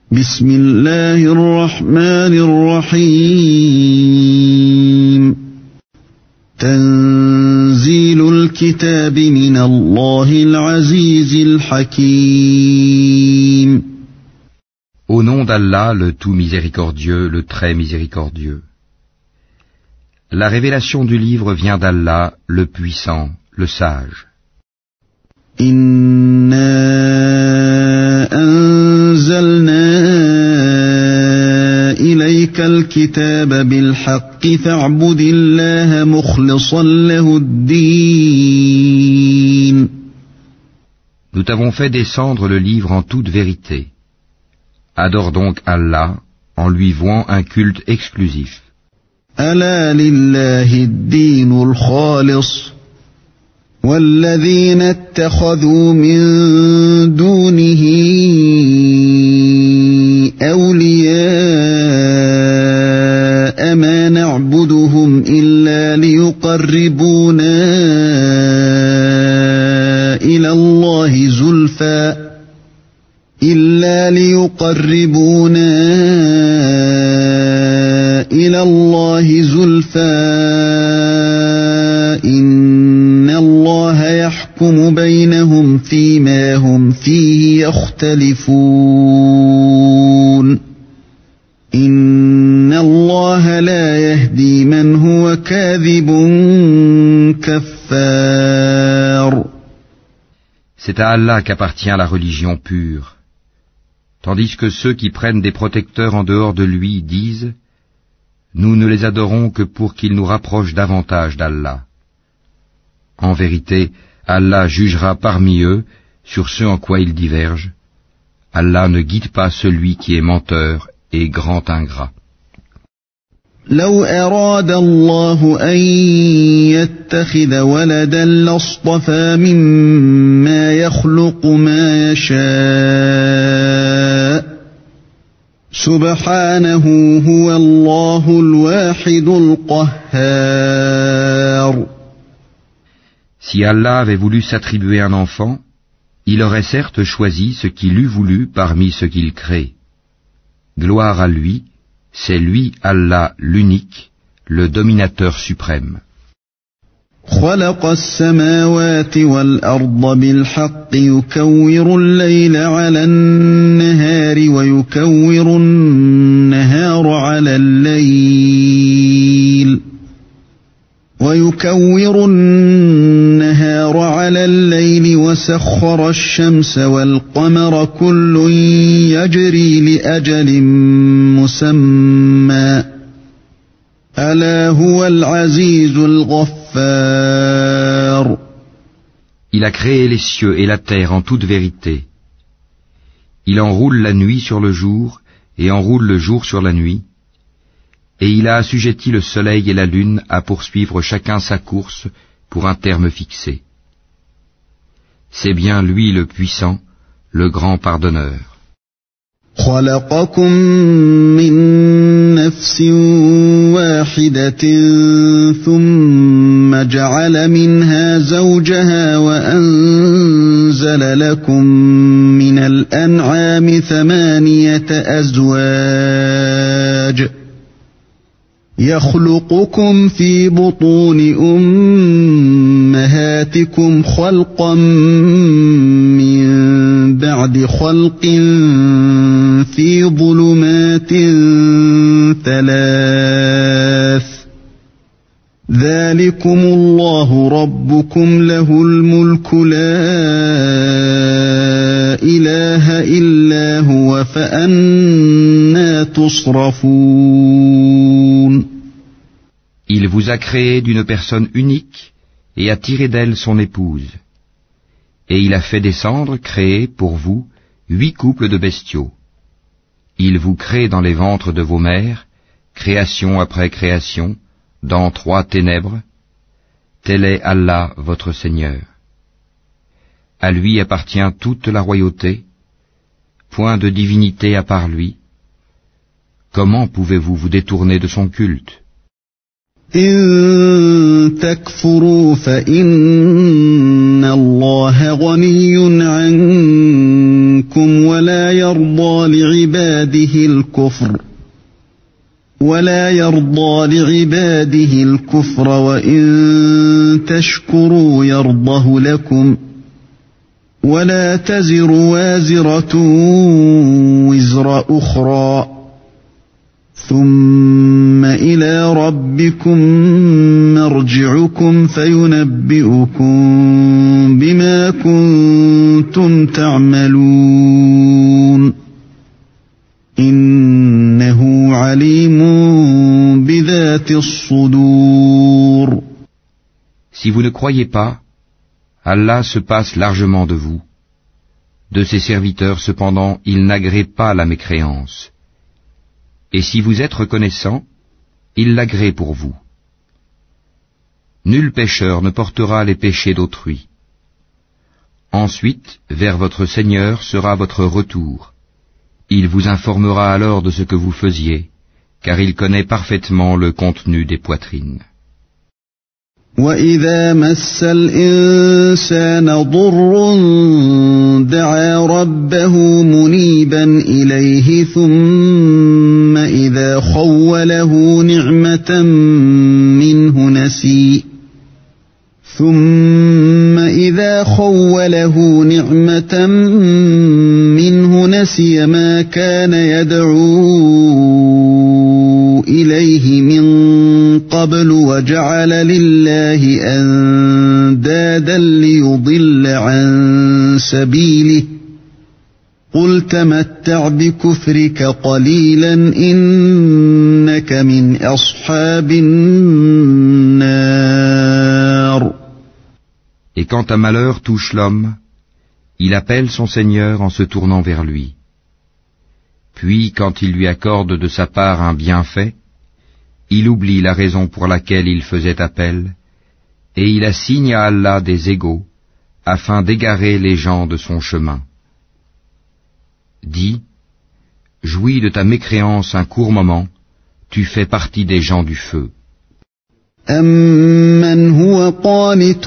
بسم الله الرحمن الرحيم تنزيل الكتاب من الله العزيز الحكيم Au nom d'Allah, le tout miséricordieux, le très miséricordieux. La révélation du livre vient d'Allah, le puissant, le sage. إنا أنزلنا إليك الكتاب بالحق فاعبد الله مخلصا له الدين. Nous t'avons fait descendre le livre en toute vérité. Adore donc Allah en lui vouant un culte exclusif. ألا لله الدين الخالص والذين اتخذوا من دونه أولياء ما نعبدهم إلا ليقربونا إلى الله زلفى إن الله يحكم بينهم فيما هم فيه يختلفون إن الله لا يهدي من هو كاذب كفار. C'est à Allah qu'appartient la religion pure, tandis que ceux qui prennent des protecteurs en dehors de lui disent « Nous ne les adorons que pour qu'ils nous rapprochent davantage d'Allah ». En vérité, Allah jugera parmi eux sur ce en quoi ils divergent. Allah ne guide pas celui qui est menteur et grand ingrat. لو أراد الله أن يتخذ ولدا لاصطفى مما يخلق ما يشاء سبحانه هو الله الواحد القهار. Si Allah avait voulu s'attribuer un enfant, il aurait certes choisi ce qu'il eût voulu parmi ce qu'il crée. Gloire à lui, c'est lui, Allah, l'unique, le dominateur suprême. خلق السماوات والأرض بالحق يكور الليل على النهار ويكور النهار على الليل وسخر الشمس والقمر كل يجري لأجل مسمى ألا هو العزيز الغفار. Il a créé les cieux et la terre en toute vérité. Il enroule la nuit sur le jour et enroule le jour sur la nuit. Et il a assujetti le soleil et la lune à poursuivre chacun sa course pour un terme fixé. C'est bien lui le puissant, le grand pardonneur. خلقكم من نفس واحدة ثم جعل منها زوجها وأنزل لكم من الأنعام 8 أزواج يخلقكم في بطون أمهاتكم خلقا من بعد خلق في ظلمات 3 ذلكم الله ربكم له الملك لا إله إلا هو فأنى تصرفون. Il vous a créé d'une personne unique et a tiré d'elle son épouse. Et il a fait descendre, créer pour vous 8 couples de bestiaux. Il vous crée dans les ventres de vos mères, création après création, dans 3 ténèbres. Tel est Allah votre Seigneur. À lui appartient toute la royauté, point de divinité à part lui. Comment pouvez-vous vous détourner de son culte? إن تكفروا فإن الله غني عنكم ولا يرضى لعباده الكفر وإن تشكروا يرضه لكم ولا تزر وازرة وزر أخرى ثم إلى ربكم مرجعكم فينبئكم بما كنتم تعملون إنه عليم بذات الصدور. Si vous ne croyez pas, Allah se passe largement de vous. De ses serviteurs, cependant, il n'agrée pas la mécréance. Et si vous êtes reconnaissant, il l'agrée pour vous. Nul pécheur ne portera les péchés d'autrui. Ensuite, vers votre Seigneur sera votre retour. Il vous informera alors de ce que vous faisiez, car il connaît parfaitement le contenu des poitrines. وَإِذَا مَسَّ الْإِنسَانَ ضُرٌّ دَعَا رَبَّهُ مُنِيبًا إِلَيْهِ ثُمَّ إِذَا خَوَّلَهُ نِعْمَةً مِّنْهُ نَسِيَ مَا كَانَ يَدْعُو إِلَيْهِ مِنْ قَبْلُ وَجَعَلَ لِلَّهِ أَنْدَادًا لِيُضِلَّ عَنْ سَبِيلِهِ قُلْ تَمَتَّعْ بِكُفْرِكَ قَلِيلًا إِنَّكَ مِنْ أَصْحَابِ النَّارِ. Et quand un malheur touche l'homme, il appelle son Seigneur en se tournant vers lui. Puis, quand il lui accorde de sa part un bienfait, il oublie la raison pour laquelle il faisait appel, et il assigne à Allah des égaux, afin d'égarer les gens de son chemin. Dis, jouis de ta mécréance un court moment, tu fais partie des gens du feu. أَمَّنْ هُوَ قَانِتٌ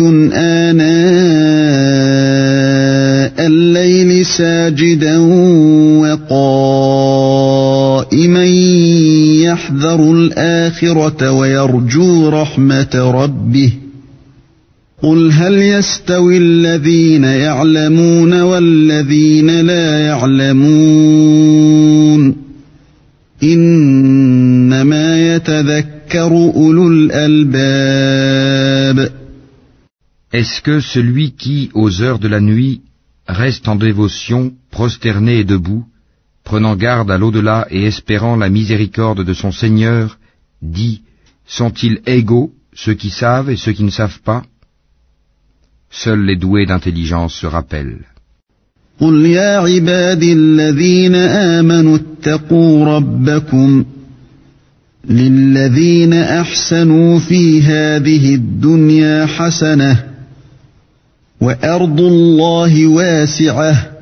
آنَاءَ اللَّيْلِ سَاجِدًا وَقَائِمًا يَحْذَرُ الْآخِرَةَ وَيَرْجُو رَحْمَةَ رَبِّهِ قُلْ هَلْ يَسْتَوِي الَّذِينَ يَعْلَمُونَ وَالَّذِينَ لَا يَعْلَمُونَ إِنَّمَا يَتَذَكَّرُ أُولُو الْأَلْبَابِ. Est-ce que celui qui, aux heures de la nuit, reste en dévotion, prosterné et debout, prenant garde à l'au-delà et espérant la miséricorde de son Seigneur, dit, sont-ils égaux, ceux qui savent et ceux qui ne savent pas? Seuls les doués d'intelligence se rappellent. قُلْ يَا عِبَادِي الَّذِينَ آمَنُوا اتَّقُوا رَبَّكُمْ لِلَّذِينَ أَحْسَنُوا فِي هَذِهِ الدُّنْيَا حَسَنَةٌ وَأَرْضُ اللَّهِ وَاسِعَةٌ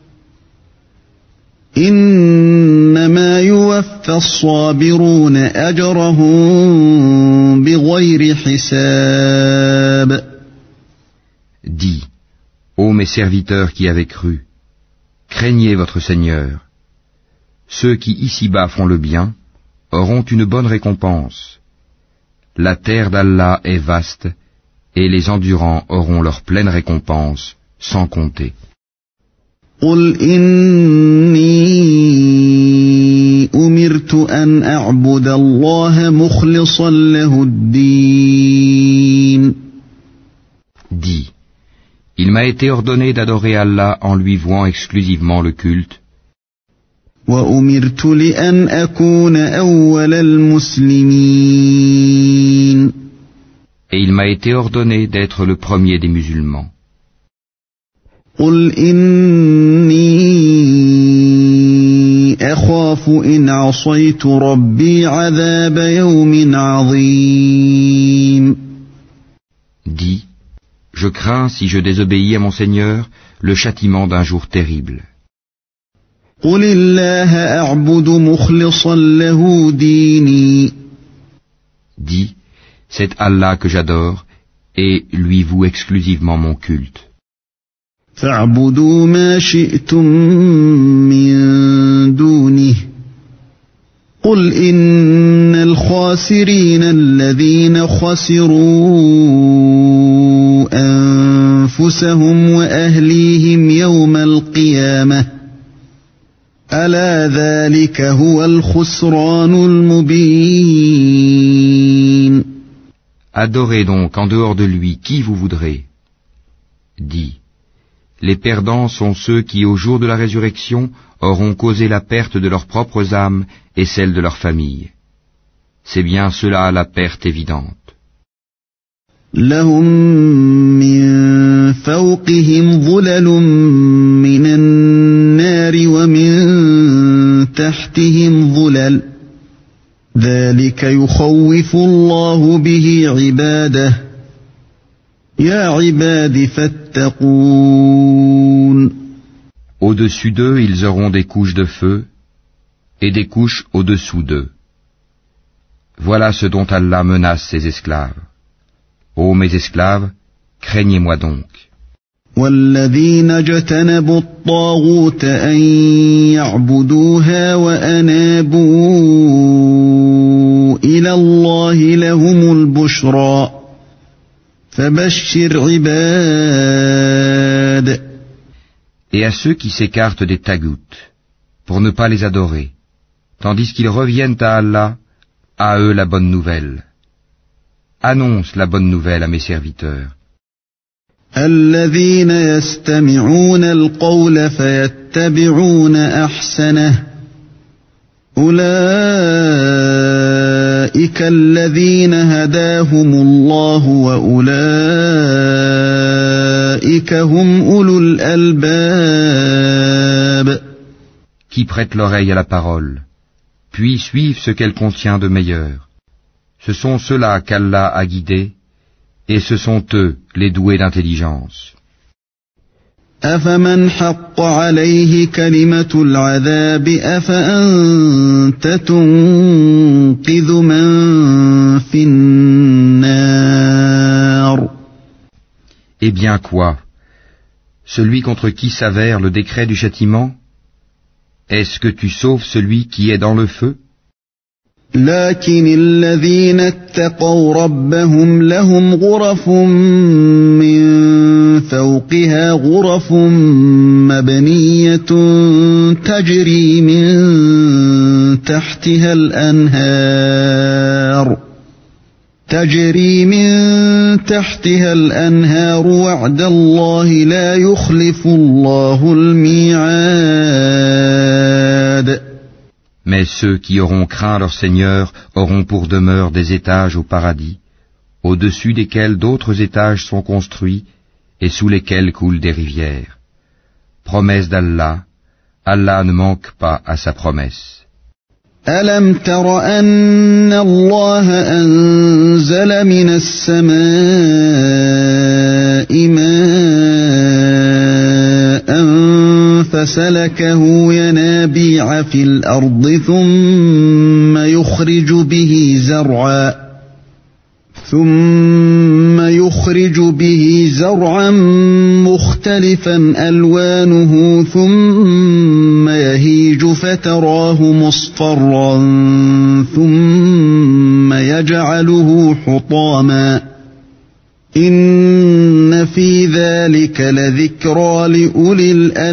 إِنَّمَا يُوَفَّى الصَّابِرُونَ أَجْرَهُم بِغَيْرِ حِسَابٍ. Dis, ô mes serviteurs qui avez cru, craignez votre Seigneur. Ceux qui ici-bas font le bien auront une bonne récompense. La terre d'Allah est vaste, et les endurants auront leur pleine récompense, sans compter. قُلْ إِنِّي أُمِرْتُ أَنْ أَعْبُدَ اللَّهَ مُخْلِصًا لَهُ الدِّينَ. Dis, il m'a été ordonné d'adorer Allah en lui vouant exclusivement le culte. وَأُمِرْتُ لِأَنْ أَكُونَ أَوَّلَ الْمُسْلِمِينَ. Et il m'a été ordonné d'être le premier des musulmans. قُلْ إِنِّي أَخَافُ إِنْ عَصَيْتُ رَبِّي عَذَابَ يَوْمٍ عَظِيمٍ. Dis, je crains, si je désobéis à mon Seigneur, le châtiment d'un jour terrible. قُلِ اللَّهَ أَعْبُدُ مُخْلِصًا لَهُ دِينِي. Dis, c'est Allah que j'adore, et lui voue exclusivement mon culte. فاعبدوا ما شئتم من دونه قل إن الخاسرين الذين خسروا أنفسهم وأهليهم يوم القيامة ألا ذلك هو الخسران المبين. Adorez donc en dehors de lui qui vous voudrez. Dis, les perdants sont ceux qui au jour de la résurrection auront causé la perte de leurs propres âmes et celle de leur famille. C'est bien cela la perte évidente. لهم من فوقهم ظلل من النار ومن تحتهم ظلل ذلك يخوف الله به عباده يا عباد فاتقون. Au-dessus d'eux, ils auront des couches de feu et des couches au-dessous d'eux. Voilà ce dont Allah menace ses esclaves. Ô mes esclaves, craignez-moi donc. والذين اجتنبوا الطاغوت أن يعبدوها وأنابوا إلى الله لهم البشرى فبشر عباد. Et à ceux qui s'écartent des tagoutes, pour ne pas les adorer, tandis qu'ils reviennent à Allah, à eux la bonne nouvelle. Annonce la bonne nouvelle à mes serviteurs. الذين يستمعون القول فيتبعون أحسنه أولئك الذين هداهم الله وأولئك هم أولو الألباب. Qui prêtent l'oreille à la parole, puis suivent ce qu'elle contient de meilleur. Ce sont ceux-là qu'Allah a guidés, et ce sont eux les doués d'intelligence. أفمن حق عليه كلمة العذاب أفأنت تنقذ من في النار. Eh bien quoi? Celui contre qui s'avère le décret du châtiment? Est-ce que tu sauves celui qui est dans le feu? لكن الذين اتقوا ربهم لهم غرف من فوقها غرف مبنية تجري من تحتها الأنهار وعد الله لا يخلف الله الميعاد. Mais ceux qui auront craint leur Seigneur auront pour demeure des étages au paradis, au-dessus desquels d'autres étages sont construits et sous lesquels coulent des rivières. Promesse d'Allah, Allah ne manque pas à sa promesse. ألم تر أن الله أنزل من السماء ماء فسلكه ينابيع في الأرض ثم يخرج به زرعا مختلفا ألوانه ثم يهيج فتراه مصفرا ثم يجعله حطاما إن في ذلك لذكرى لأولي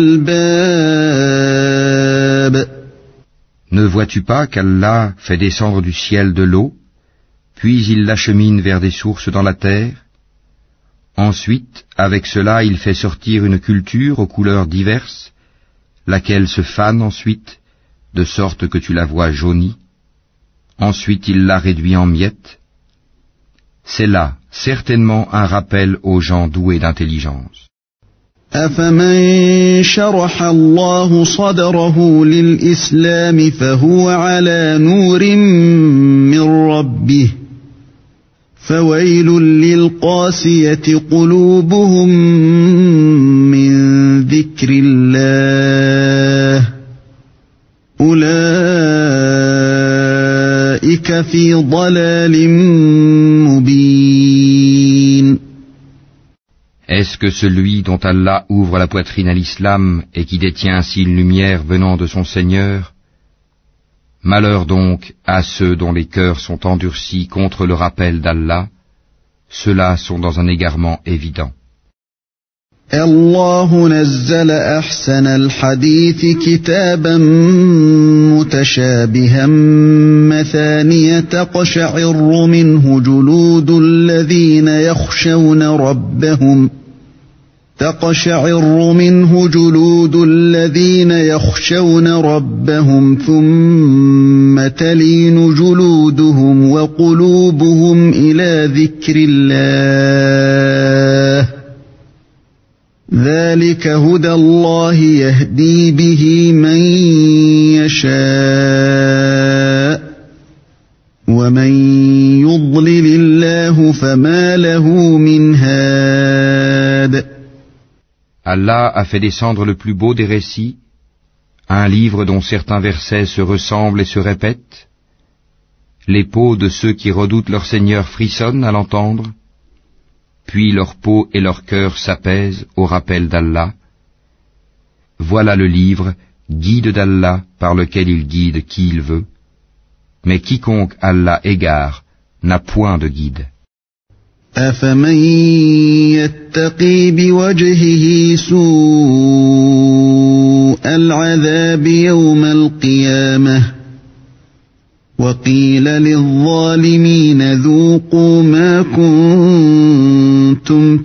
الألباب. Ne vois-tu pas qu'Allah fait descendre du ciel de l'eau, puis il l'achemine vers des sources dans la terre? Ensuite, avec cela, il fait sortir une culture aux couleurs diverses, laquelle se fane ensuite, de sorte que tu la vois jaunie. Ensuite, il la réduit en miettes. C'est là, certainement, un rappel aux gens doués d'intelligence. أفمن شرح الله صدره للإسلام فهو على نور من ربه فويل للقاسية قلوبهم من ذكر الله أولئك في ضلال مبين. Est-ce que celui dont Allah ouvre la poitrine à l'islam et qui détient ainsi une lumière venant de son Seigneur? Malheur donc à ceux dont les cœurs sont endurcis contre le rappel d'Allah, ceux-là sont dans un égarement évident. الله نزل أحسن الحديث كتابا متشابها مثانية تقشعر منه جلود الذين يخشون ربهم ثم تلين جلودهم وقلوبهم إلى ذكر الله ذلك هدى الله يهدي به من يشاء ومن يضلل الله فما له من هاد. Allah a fait descendre le plus beau des récits, un livre dont certains versets se ressemblent et se répètent. Les peaux de ceux qui redoutent leur Seigneur frissonnent à l'entendre, puis leur peau et leur cœur s'apaisent au rappel d'Allah. Voilà le livre, guide d'Allah, par lequel il guide qui il veut, mais quiconque Allah égare n'a point de guide. أفمن يتقي بوجهه سوء العذاب يوم القيامة وقيل للظالمين ذوقوا ما كنتم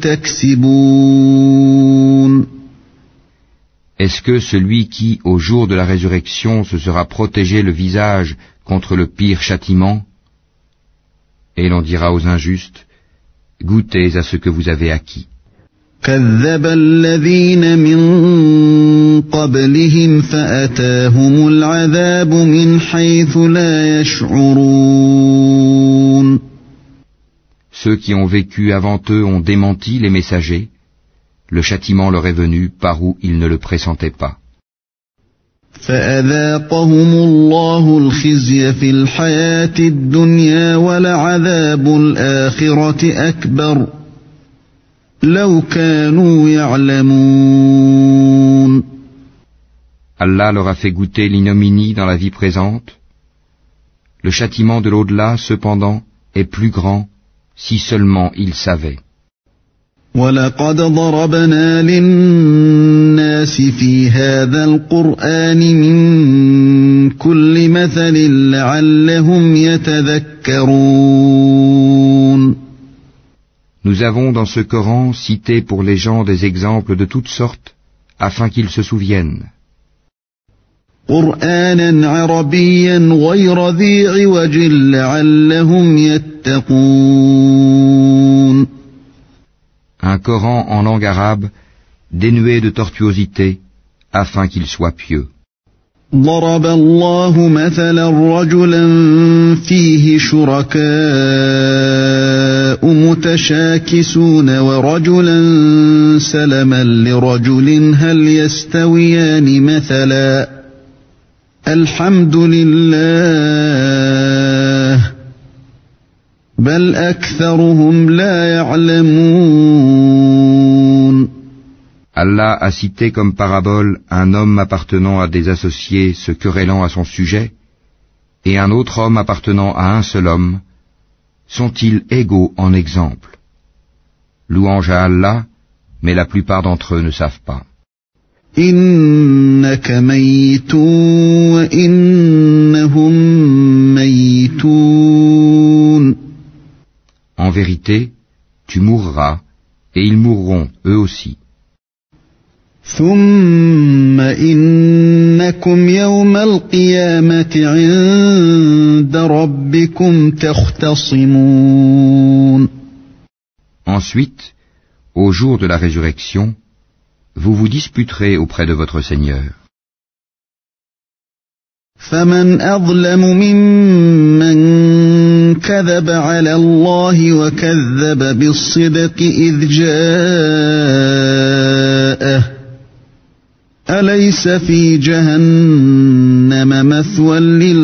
تكسبون. Est-ce que celui qui, au jour de la résurrection, se sera protégé le visage contre le pire châtiment? Et l'on dira aux injustes, goûtez à ce que vous avez acquis. كذب الذين من قبلهم فأتاهم العذاب من حيث لا يشعرون. Ceux qui ont vécu avant eux ont démenti les messagers. Le châtiment leur est venu par où ils ne le pressentaient pas. فأذاقهم الله الخزي في الحياة الدنيا ولعذاب الآخرة أكبر لو كانوا يعلمون. Allah leur a fait goûter l'ignominie dans la vie présente. Le châtiment de l'au-delà, cependant, est plus grand si seulement ils savaient. وَلَقَدْ ضَرَبْنَا لِلنَّاسِ فِي هَذَا الْقُرْآنِ مِنْ كُلِّ مَثَلٍ لَعَلَّهُمْ يَتَذَكَّرُونَ. Nous avons dans ce Coran cité pour les gens des exemples de toutes sortes, afin qu'ils se souviennent. قُرْآنًا عَرَبِيًّا غَيْرَ ذِي عِوَجٍ لَعَلَّهُمْ يَتَّقُونَ. Un Coran en langue arabe, dénué de tortuosité, afin qu'il soit pieux. ضرب الله مثلا رجلا فيه شركاء متشاكسون ورجلا سلما لرجل هل يستويان مثلا الحمد لله بل أكثرهم لا يعلمون. Allah a cité comme parabole un homme appartenant à des associés se querellant à son sujet, et un autre homme appartenant à un seul homme. Sont-ils égaux en exemple? Louange à Allah, mais la plupart d'entre eux ne savent pas. إنك ميت وإنهم ميتون. En vérité, tu mourras, et ils mourront eux aussi. ثم إنكم يوم القيامة عند ربكم تختصمون. Ensuite, au jour de la résurrection, vous vous disputerez auprès de votre Seigneur. فمن أظلم ممن كذب على الله وكذب بالصدق إذ جاءه أليس في جهنم مثوى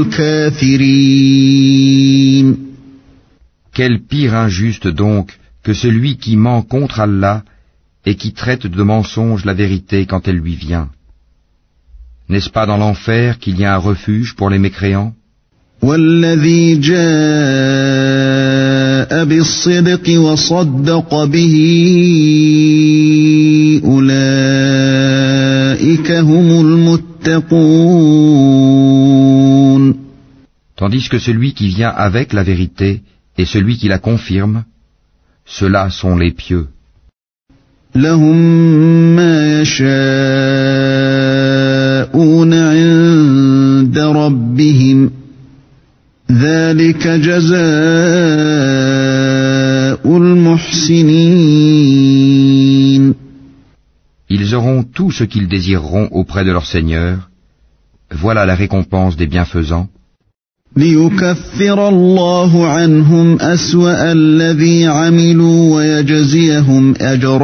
للكافرين. Quel pire injuste donc que celui qui ment contre Allah et qui traite de mensonge la vérité quand elle lui vient. N'est-ce pas dans l'enfer qu'il y a un refuge pour les mécréants? والذي جاء بالصدق وصدق به أولئك هم المتقون. Tandis que celui qui vient avec la vérité et celui qui la confirme, ceux-là sont les pieux. لهم ما يشاءون عند ربهم ذلك جزاء المحسنين. Ils auront tout ce qu'ils désireront auprès de leur Seigneur. Voilà la récompense des bienfaisants. ليكفر الله عنهم أسوأ الذي عملوا ويجزيهم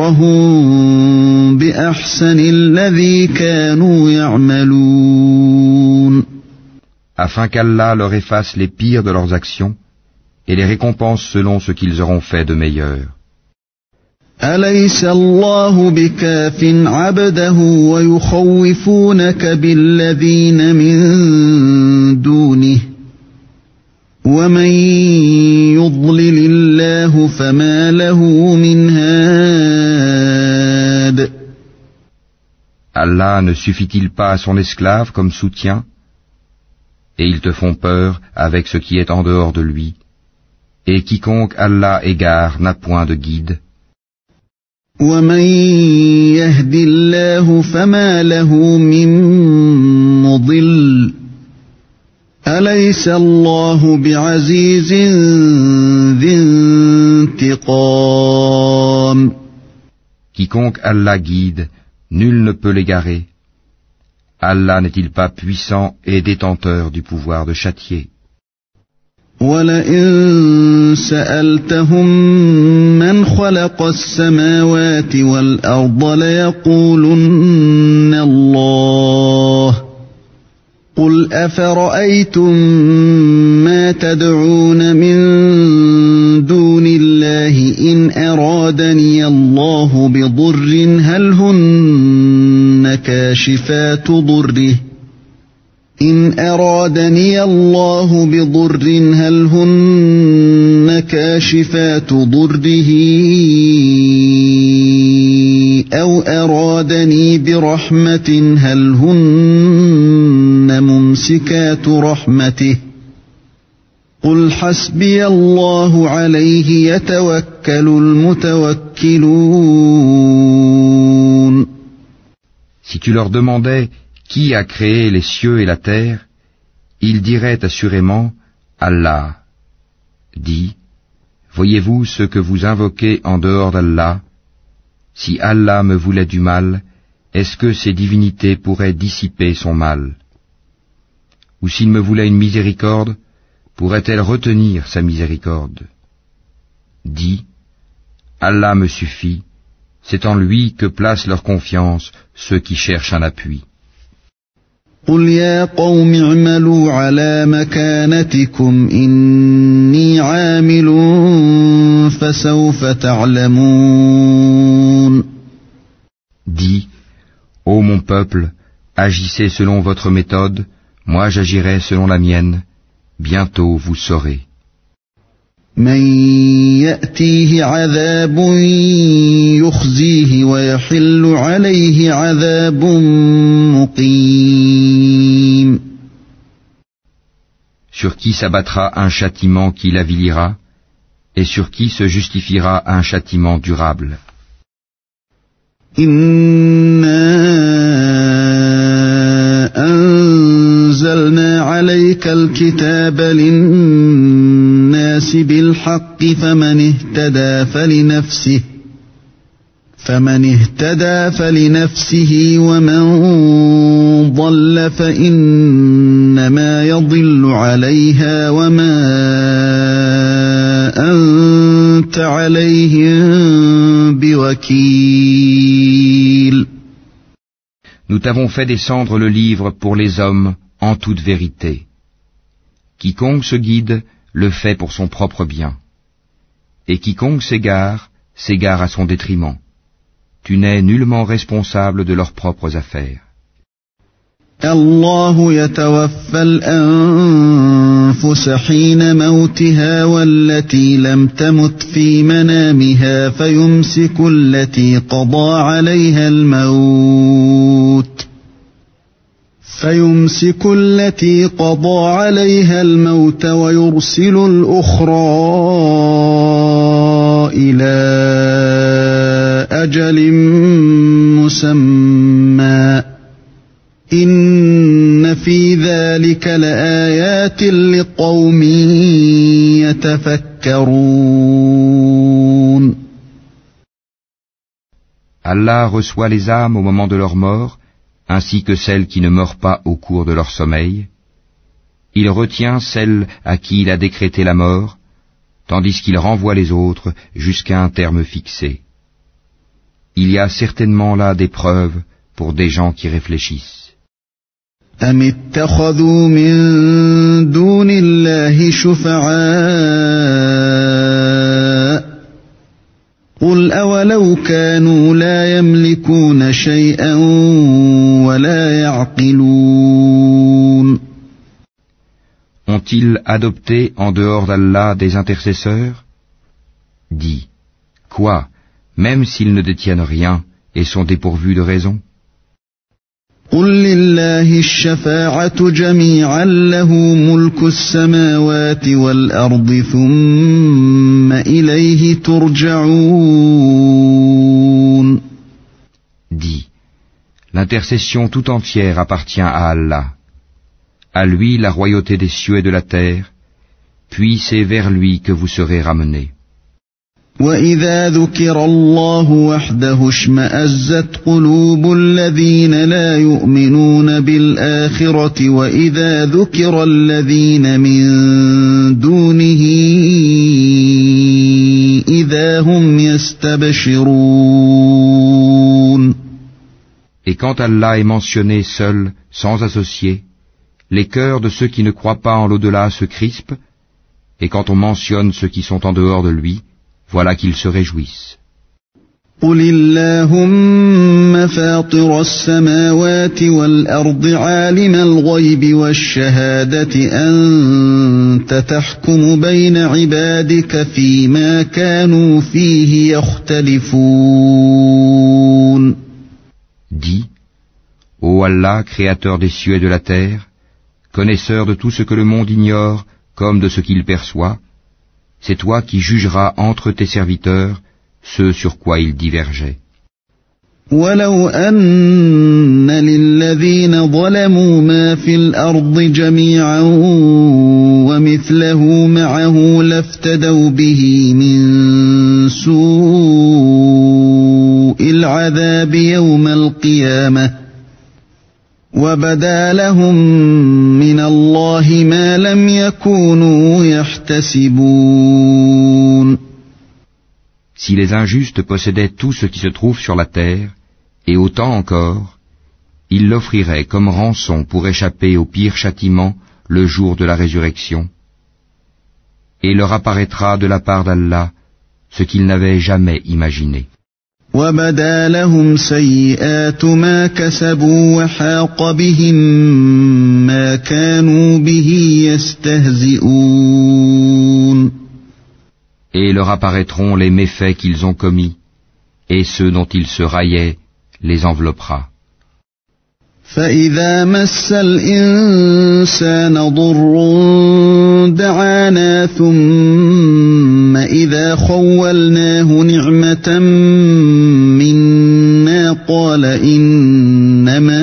أجرهم بأحسن الذي كانوا يعملون. Afin qu'Allah leur efface les pires de leurs actions et les récompense selon ce qu'ils auront fait de meilleur. أليس الله بكاف عبده ويخوفونك بالذين من دونه ومن يضلل الله فما له من هاد. Allah ne suffit-il pas à son esclave comme soutien? Et ils te font peur avec ce qui est en dehors de lui. Et quiconque Allah égare n'a point de guide. ومن يهد الله فما له من مضل أليس الله بعزيز ذي انتقام. Quiconque Allah guide, nul ne peut l'égarer. Allah n'est-il pas puissant et détenteur du pouvoir de châtier? وَلَئِن سَأَلْتَهُم مَّنْ خَلَقَ السَّمَاوَاتِ وَالْأَرْضَ لَيَقُولُنَّ اللَّهُ قُلْ أَفَرَأَيْتُم مَّا تَدْعُونَ مِن دُونِ اللَّهِ إِنْ أَرَادَنِيَ اللَّهُ بِضُرٍّ هَلْ هُنَّ كَاشِفَاتُ ضُرِّهِ إن أرادني الله بضر هل هن كاشفات ضره أو أرادني برحمة هل هن ممسكات رحمته قل حسبي الله عليه يتوكل المتوكلون. Si tu leur demandais qui a créé les cieux et la terre, ils diraient assurément Allah. Dis, voyez-vous ce que vous invoquez en dehors d'Allah? Si Allah me voulait du mal, est-ce que ces divinités pourraient dissiper son mal? Ou s'il me voulait une miséricorde, pourrait-elle retenir sa miséricorde? Dis, Allah me suffit, c'est en lui que placent leur confiance ceux qui cherchent un appui. قل يا قوم اعملوا على مكانتكم إني عامل فسوف تعلمون. Dis, ô mon peuple, agissez selon votre méthode, moi j'agirai selon la mienne, bientôt vous saurez. من يأتيه عذاب يخزيه ويحل عليه عذاب مقيم. Sur qui s'abattra un châtiment qui l'avilira, et sur qui se justifiera un châtiment durable. إنا أنزلنا عليك الكتاب للناس بالحق فمن اهتدى فلنفسه ومن ضل فإنما يضل عليها وما أنت عليهم بوكيل. Nous t'avons fait descendre le livre pour les hommes en toute vérité. Quiconque se guide le fait pour son propre bien. Et quiconque s'égare, s'égare à son détriment. tu n'es nullement responsable de leurs propres affaires. الله يتوفى الأنفس حين موتها والتي لم تمت في منامها فيمسك التي قضى عليها الموت ويرسل الأخرى إلى أجل مسمى إن في ذلك لآيات لقوم يتفكرون. Allah reçoit les âmes au moment de leur mort, ainsi que celles qui ne meurent pas au cours de leur sommeil. Il retient celles à qui il a décrété la mort, tandis qu'il renvoie les autres jusqu'à un terme fixé. Il y a certainement là des preuves pour des gens qui réfléchissent. أم اتخذوا من دون الله شفعاء قل أولو كانوا لا يملكون شيئا ولا يعقلون. Ont-ils adopté en dehors d'Allah des intercesseurs? Dis, quoi, même s'ils ne détiennent rien et sont dépourvus de raison? قل لله الشفاعة جميعا له ملك السماوات والأرض ثم إليه ترجعون. Dis, l'intercession tout entière appartient à Allah. À lui la royauté des cieux et de la terre, puis c'est vers lui que vous serez ramenés. وَإِذَا ذُكِرَ اللَّهُ وَحْدَهُ اشْمَأَزَّتْ قُلُوبُ الَّذِينَ لَا يُؤْمِنُونَ بِالْآخِرَةِ وَإِذَا ذُكِرَ الَّذِينَ مِن دُونِهِ إِذَا هُمْ يَسْتَبْشِرُونَ. Et quand Allah est mentionné seul, sans associé, les cœurs de ceux qui ne croient pas en l'au-delà se crispent, et quand on mentionne ceux qui sont en dehors de lui, voilà qu'ils se réjouissent. قُلِ اللَّهُمَّ فَاطِرَ السَّمَاوَاتِ وَالْأَرْضِ عَالِمَ الْغَيْبِ وَالشَّهَادَةِ أَنْتَ تَحْكُمُ بَيْنَ عِبَادِكَ فِيمَا كَانُوا فِيهِ يَخْتَلِفُونَ. Dis, ô Allah, créateur des cieux et de la terre, connaisseur de tout ce que le monde ignore comme de ce qu'il perçoit, c'est toi qui jugeras entre tes serviteurs ce sur quoi ils divergeaient. وَلَوْ أَنَّ لِلَّذِينَ ظَلَمُوا مَا فِي الْأَرْضِ جَمِيعًا وَمِثْلَهُ مَعَهُ لَافْتَدَوْا بِهِ مِنْ سُوءِ الْعَذَابِ يَوْمَ الْقِيَامَةِ وَبَدَا لَهُم مِّنَ اللَّهِ مَا لَمْ يَكُونُوا يَحْتَسِبُونَ. Si les injustes possédaient tout ce qui se trouve sur la terre, et autant encore, ils l'offriraient comme rançon pour échapper au pire châtiment le jour de la résurrection. Et leur apparaîtra de la part d'Allah ce qu'ils n'avaient jamais imaginé. وَبَدَا لَهُمْ سَيِّئَاتُ مَا كَسَبُوا وَحَاقَ بِهِم مَّا كَانُوا بِهِ يَسْتَهْزِئُونَ. Et leur apparaîtront les méfaits qu'ils ont commis, et ceux dont ils se raillaient les enveloppera. فَإِذَا مَسَّ الْإِنسَانَ ضُرٌّ دَعَانَا ثُمَّ إِذَا خَوَّلْنَاهُ نِعْمَةً مِنَّا قَالَ إِنَّمَا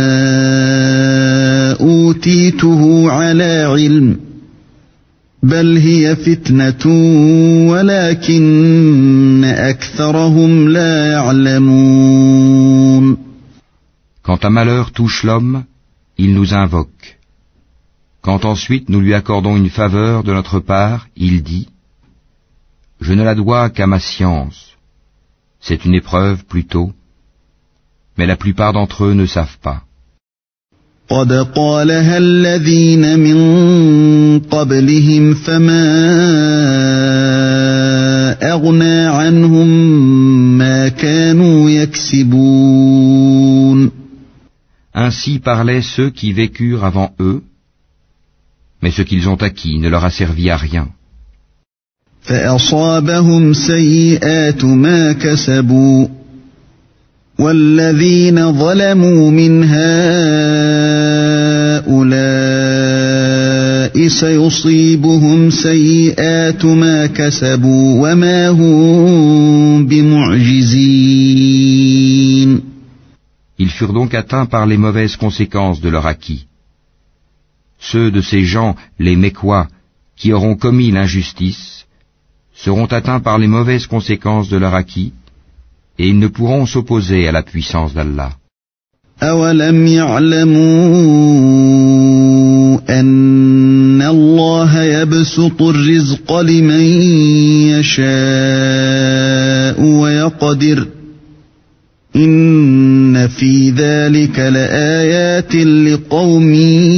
أُوتِيتُهُ عَلَى عِلْمٍ بَلْ هِيَ فِتْنَةٌ وَلَكِنَّ أَكْثَرَهُمْ لَا يَعْلَمُونَ. Quand un malheur touche l'homme, il nous invoque. Quand ensuite nous lui accordons une faveur de notre part, il dit « Je ne la dois qu'à ma science. C'est une épreuve plutôt, mais la plupart d'entre eux ne savent pas. » قَدْ قَالَهَا الَّذِينَ مِن قَبْلِهِمْ فَمَا أَغْنَى عَنْهُمْ مَا كَانُوا Ainsi parlaient ceux qui vécurent avant eux, mais ce qu'ils ont acquis ne leur a servi à rien. فأصابهم سيئات ما كسبوا والذين ظلموا من هؤلاء سيصيبهم سيئات ما كسبوا وما هم بمعجزين. Ils furent donc atteints par les mauvaises conséquences de leur acquis. Ceux de ces gens, les Mécois, qui auront commis l'injustice, seront atteints par les mauvaises conséquences de leur acquis, et ils ne pourront s'opposer à la puissance d'Allah. أَوَلَمْ يَعْلَمُوا أَنَّ اللَّهَ يَبْسُطُ الرِّزْقَ لِمَن يَشَاءُ وَيَقْدِرُ إِنَّ فِي ذَلِكَ لَآيَاتٍ لِقَوْمٍ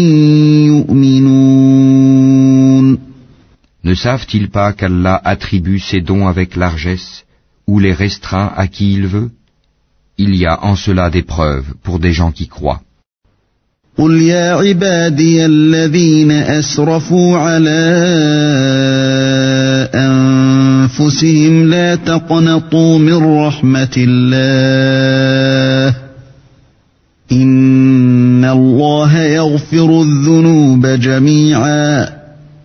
يُؤْمِنُونَ. Ne savent-ils pas qu'Allah attribue ses dons avec largesse ou les restreint à qui il veut? Il y a en cela des preuves pour des gens qui croient. قُلْ يَا عِبَادِيَ الَّذِينَ أَسْرَفُوا عَلَىٰ أَنفُسِهِمْ لَا تَقْنَطُوا مِن رَّحْمَةِ اللَّهِ إِنَّ اللَّهَ يَغْفِرُ الذُّنُوبَ جَمِيعًا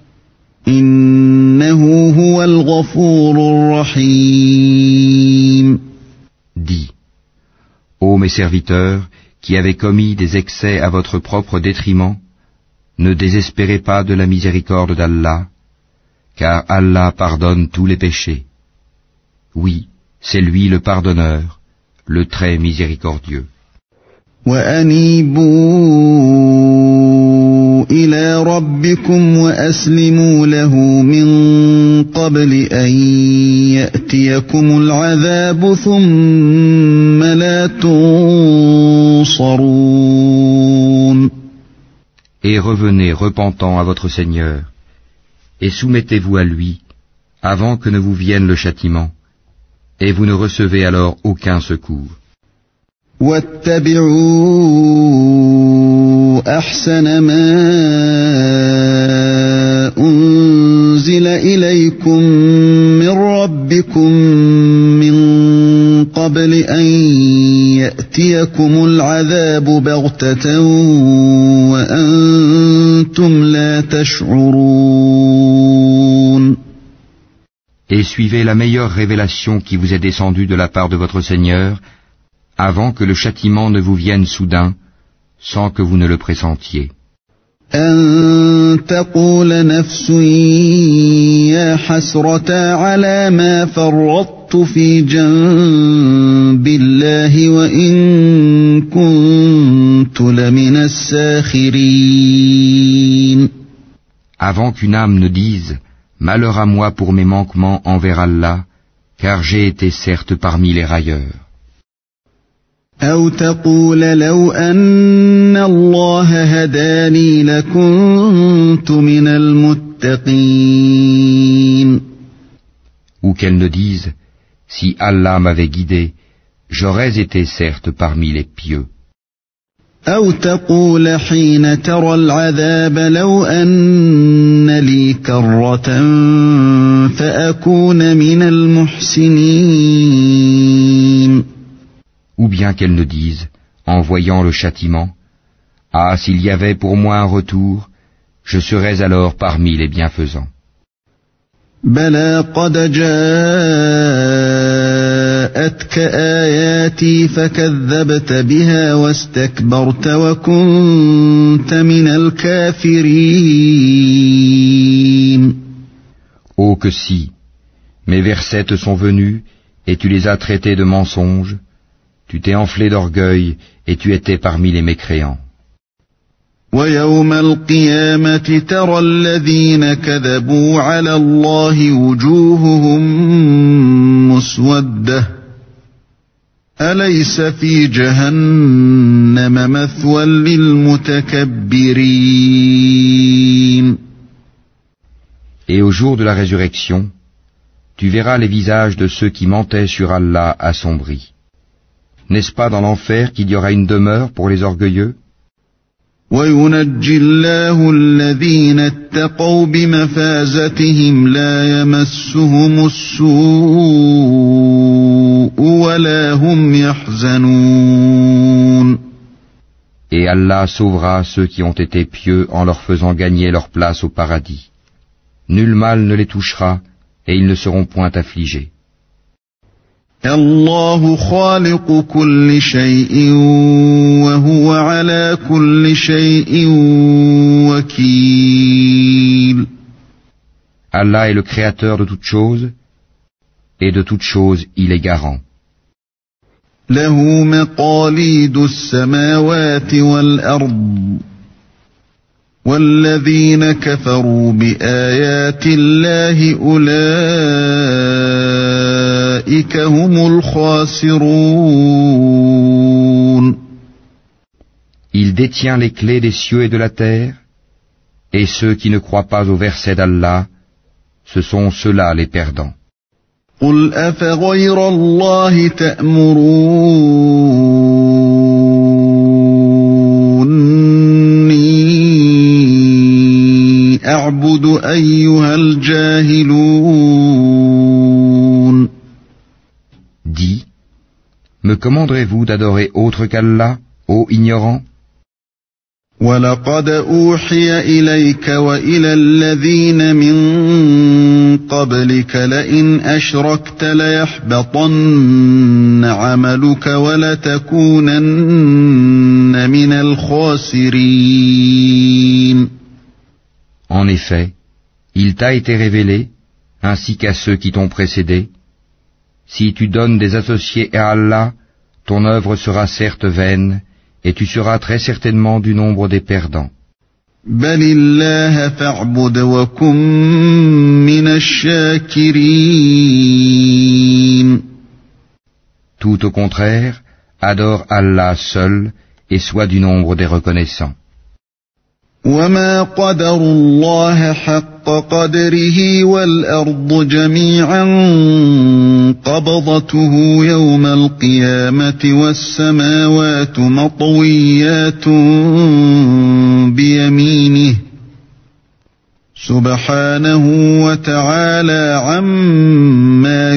إِنَّهُ هُوَ الْغَفُورُ الرَّحِيمُ. Dis, ô mes serviteurs, qui avez commis des excès à votre propre détriment, ne désespérez pas de la miséricorde d'Allah, car Allah pardonne tous les péchés. Oui, c'est lui le pardonneur, le très miséricordieux. وَأَنِيبُوا إِلَى رَبِّكُمْ وَأَسْلِمُوا لَهُ مِن قَبْلِ أَن يَأْتِيَكُمُ الْعَذَابُ ثُمَّ لَا تُنصَرُونَ. Et revenez repentant à votre Seigneur, et soumettez-vous à lui, avant que ne vous vienne le châtiment, et vous ne recevez alors aucun secours. وَاتَّبِعُوا أَحْسَنَ مَا أُنزِلَ إِلَيْكُم مِّن رَّبِّكُم مِّن قَبْلِ أَن يَأْتِيَكُمُ الْعَذَابُ بَغْتَةً وَأَنتُمْ لَا تَشْعُرُونَ. Et suivez la meilleure révélation qui vous est descendue de la part de votre Seigneur, avant que le châtiment ne vous vienne soudain, sans que vous ne le pressentiez. أَن تَقُولَ نَفْسٌ يَا حَسْرَتَا عَلَى مَا فَرَّطتُ فِي جَنبِ اللَّهِ وَإِن كُنتُ لَمِنَ السَّاخِرِينَ. Avant qu'une âme ne dise « Malheur à moi pour mes manquements envers Allah, car j'ai été certes parmi les railleurs. » أَوْ تَقُولَ لَوْ أَنَّ اللَّهَ هَدَانِي لَكُنتُ مِنَ الْمُتَّقِينَ. Ou qu'elle ne dise « Si Allah m'avait guidé, j'aurais été certes parmi les pieux. » أَوْ تَقُولَ حِينَ تَرَى الْعَذَابَ لَوْ أَنَّ لِي كَرَّةً فَأَكُونَ مِنَ الْمُحْسِنِينَ. Ou bien qu'elle ne dise, en voyant le châtiment, « Ah, s'il y avait pour moi un retour, je serais alors parmi les bienfaisants. » بَلَى قَدْ جَاءَتْكَ آيَاتِي فَكَذَّبْتَ بِهَا وَاسْتَكْبَرْتَ وَكُنْتَ مِنَ الْكَافِرِينَ. Oh que si, mes versets te sont venus, et tu les as traités de mensonges, tu t'es enflé d'orgueil, et tu étais parmi les mécréants. وَيَوْمَ الْقِيَامَةِ تَرَى الَّذِينَ كَذَبُوا عَلَى اللَّهِ وُجُوهُهُم مُّسْوَدَّةٌ أَلَيْسَ فِي جَهَنَّمَ مَثْوًى لِّلْمُتَكَبِّرِينَ. Et au jour de la résurrection, tu verras les visages de ceux qui mentaient sur Allah assombris. N'est-ce pas dans l'enfer qu'il y aura une demeure pour les orgueilleux? وينجي الله الذين اتقوا بمفازتهم لا يمسهم السوء ولا هم يحزنون. Et Allah sauvera ceux qui ont été pieux en leur faisant gagner leur place au paradis. Nul mal ne les touchera et ils ne seront point affligés. الله خالق كل شيء وهو على كل شيء وكيل. Allah est le créateur de toutes choses, et de toutes choses il est garant. له مقاليد السماوات والأرض والذين كفروا بآيات الله أولئك هم الخاسرون. Il détient les clés des cieux et de la terre, et ceux qui ne croient pas au verset d'Allah, ce sont ceux-là les perdants. قل أفغير الله تأمروني أعبد أيها الجاهلون. Dis, me commanderez-vous d'adorer autre qu'Allah, ô ignorants? وَلَقَدْ أُوحِيَ إِلَيْكَ وَإِلَى الَّذِينَ مِن قَبْلِكَ لَئِنْ أَشْرَكْتَ لَيَحْبَطَنَّ عَمَلُكَ وَلَتَكُونَنَّ مِنَ الْخَاسِرِينَ. En effet, il t'a été révélé, ainsi qu'à ceux qui t'ont précédé, si tu donnes des associés à Allah, ton œuvre sera certes vaine, et tu seras très certainement du nombre des perdants. بَلِ اللَّهَ فَاعْبُدْ وَكُن مِّنَ الشَّاكِرِينَ. Tout au contraire, adore Allah seul, et sois du nombre des reconnaissants. وَمَا قَدَرُوا اللَّهَ حَقَّ قَدْرِهِ وَالْأَرْضُ جَمِيعًا قَبْضَتُهُ يَوْمَ الْقِيَامَةِ وَالسَّمَاوَاتُ مَطْوِيَّاتٌ بِيَمِينِهِ سُبْحَانَهُ وَتَعَالَى عَمَّا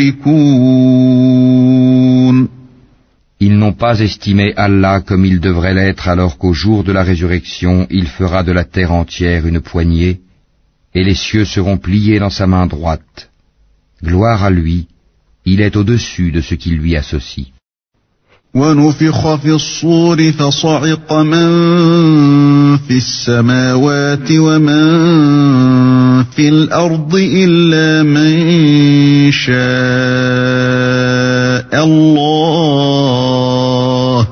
يُشْرِكُونَ. Ils n'ont pas estimé Allah comme il devrait l'être alors qu'au jour de la résurrection, il fera de la terre entière une poignée, et les cieux seront pliés dans sa main droite. Gloire à lui, il est au-dessus de ce qui lui associe. وَنُفِخَ فِي الصُّورِ فَصَعِقَ مَن فِي السَّمَاوَاتِ وَمَن فِي الْأَرْضِ إِلَّا مَن شَاءَ اللَّهُ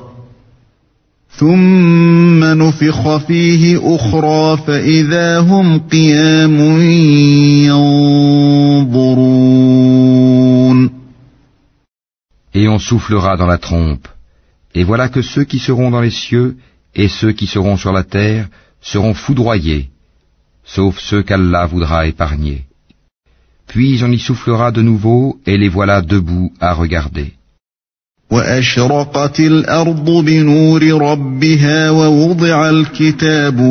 ثُمَّ نُفِخَ فِيهِ أُخْرَى فَإِذَا هُمْ قِيَامٌ يَنظُرُونَ. Et on soufflera dans la trompe, et voilà que ceux qui seront dans les cieux et ceux qui seront sur la terre seront foudroyés, sauf ceux qu'Allah voudra épargner. Puis on y soufflera de nouveau, et les voilà debout à regarder. وَأَشْرَقَتِ الْأَرْضُ بِنُورِ رَبِّهَا وَوُضِعَ الْكِتَابُ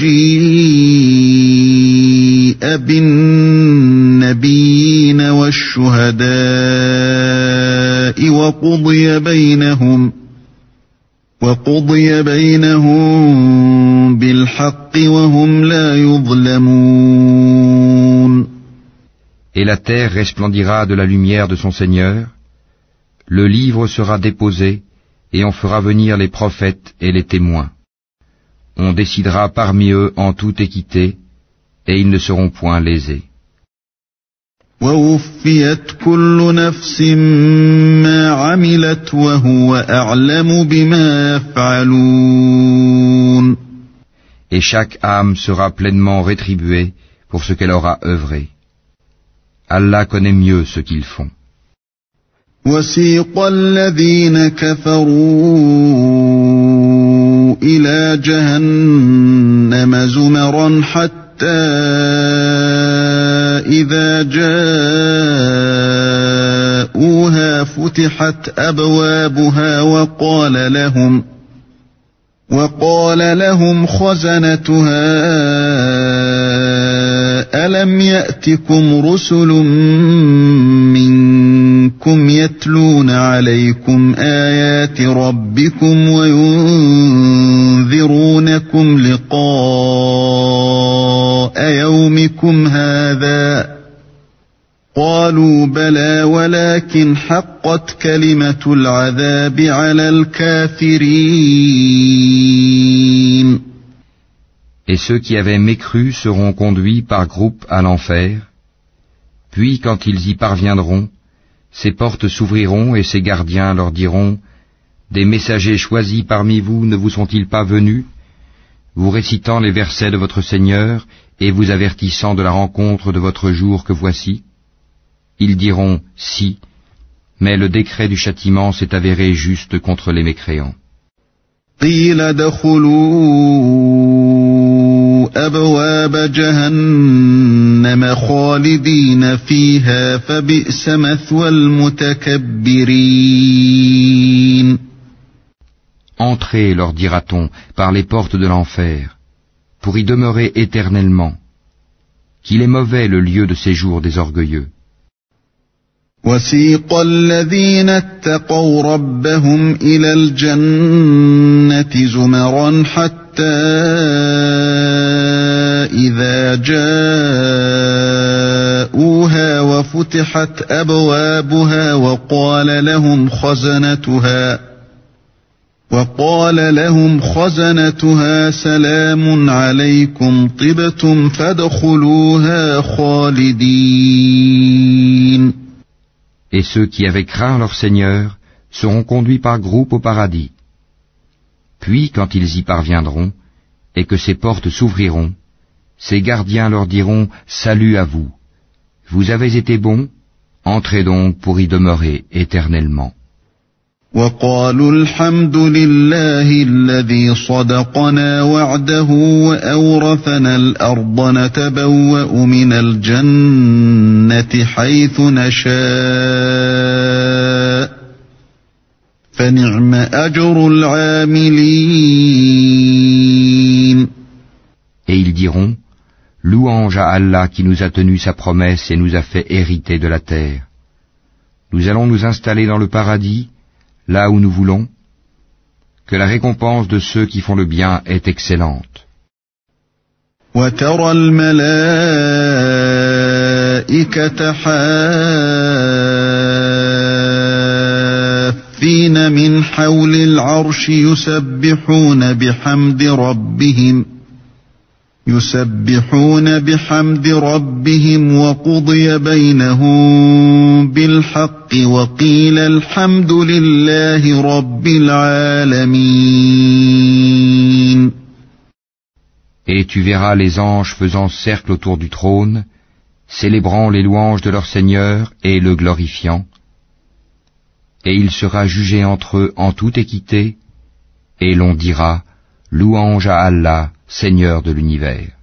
وَجِيءَ بِالنَّبِيِّينَ وَالشُّهَدَاءِ وَقُضِيَ بَيْنَهُم بِالْحَقِّ وَهُمْ لَا يُظْلَمُونَ. Et la terre resplendira de la lumière de son Seigneur, le livre sera déposé, et on fera venir les prophètes et les témoins. On décidera parmi eux en toute équité, et ils ne seront point lésés. وَوُفِّيَتْ كُلُّ نَفْسٍ مَّا عَمِلَتْ وَهُوَ أَعْلَمُ بِمَا يَفْعَلُونَ. Et chaque âme sera pleinement rétribuée pour ce qu'elle aura œuvré. Allah connaît mieux ce qu'ils font. وَسِيقَ الَّذِينَ كَفَرُوا إِلَى جَهَنَّمَ زُمَرًا حَتَّى إِذَا جَاءُوهَا فُتِحَتْ أَبْوَابُهَا وقال لهم خزنتها ألم يأتكم رسل منكم يتلون عليكم آيات ربكم وينذرونكم لقاء يومكم هذا قالوا بلى ولكن حقت كلمة العذاب على الكافرين. Et ceux qui avaient mécru seront conduits par groupes à l'enfer, puis quand ils y parviendront, ces portes s'ouvriront et ces gardiens leur diront, des messagers choisis parmi vous ne vous sont-ils pas venus, vous récitant les versets de votre Seigneur et vous avertissant de la rencontre de votre jour que voici? Ils diront, si, mais le décret du châtiment s'est avéré juste contre les mécréants. قيل ادخلوا أبواب جهنم خالدين فيها فبئس مثوى المتكبرين. Entrez, leur dira-t-on, par les portes de l'enfer, pour y demeurer éternellement. Qu'il est mauvais le lieu de séjour des orgueilleux. وسيق الذين اتقوا ربهم إلى الجنة زمرا حتى إذا جاءوها وفتحت أبوابها وقال لهم خزنتها سلام عليكم طبتم فادخلوها خالدين. Et ceux qui avaient craint leur Seigneur seront conduits par groupes au paradis. Puis, quand ils y parviendront, et que ces portes s'ouvriront, ces gardiens leur diront « Salut à vous, vous avez été bons, entrez donc pour y demeurer éternellement. » وقالوا الحمد لله الذي صدقنا وعده وأورثنا الأرض نتبوأ من الجنة حيث نشاء فنعم أجر العاملين. Et ils diront, louange à Allah qui nous a tenu sa promesse et nous a fait hériter de la terre. Nous allons nous installer dans le paradis, là où nous voulons, que la récompense de ceux qui font le bien est excellente. وترى الملائكة حافين من حول العرش يسبحون بحمد ربهم وقضي بينهم بالحق وقيل الحمد لله رب العالمين. Et tu verras les anges faisant cercle autour du trône, célébrant les louanges de leur Seigneur et le glorifiant, et il sera jugé entre eux en toute équité, et l'on dira, louange à Allah, Seigneur de l'univers.